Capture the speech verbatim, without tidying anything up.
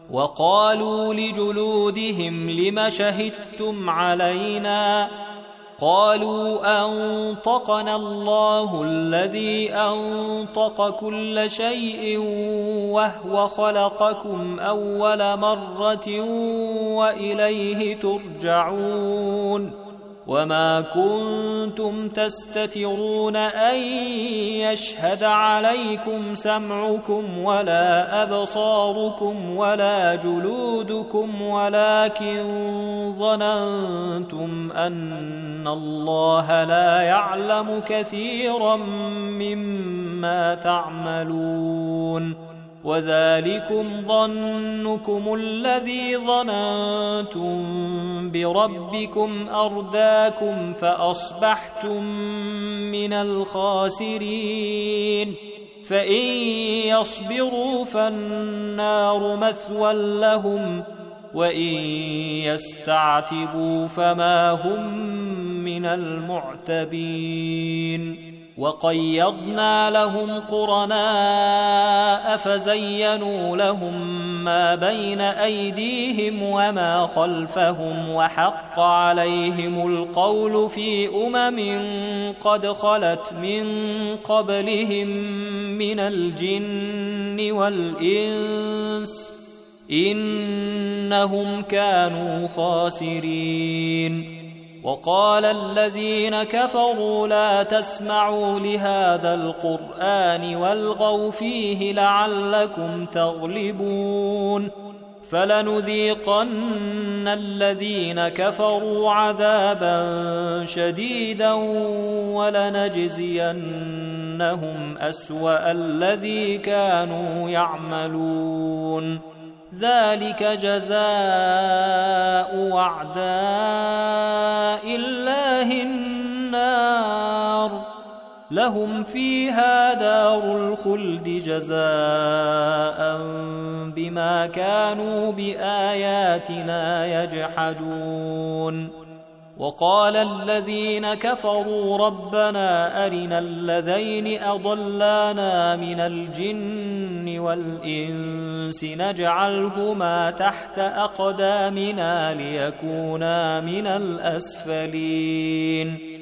وقالوا لجلودهم لم شهدتم علينا قالوا أنطقنا الله الذي أنطق كل شيء وهو خلقكم أول مرة وإليه ترجعون وما كنتم تستترون أن يشهد عليكم سمعكم ولا أبصاركم ولا جلودكم ولكن ظننتم أن الله لا يعلم كثيرا مما تعملون وذلكم ظنكم الذي ظننتم بربكم أرداكم فأصبحتم من الخاسرين فإن يصبروا فالنار مثوى لهم وإن يستعتبوا فما هم من المعتبين وقيضنا لهم قرناء فزينوا لهم ما بين أيديهم وما خلفهم وحق عليهم القول في أمم قد خلت من قبلهم من الجن والإنس إنهم كانوا خاسرين وقال الذين كفروا لا تسمعوا لهذا القرآن والغوا فيه لعلكم تغلبون فلنذيقن الذين كفروا عذابا شديدا ولنجزينهم أسوأ الذي كانوا يعملون ذلك جزاء أعداء الله النار لهم فيها دار الخلد جزاء بما كانوا بآياتنا يجحدون وقال الذين كفروا ربنا أرنا الذين أضلانا من الجن والإنس نجعلهما تحت أقدامنا ليكونا من الأسفلين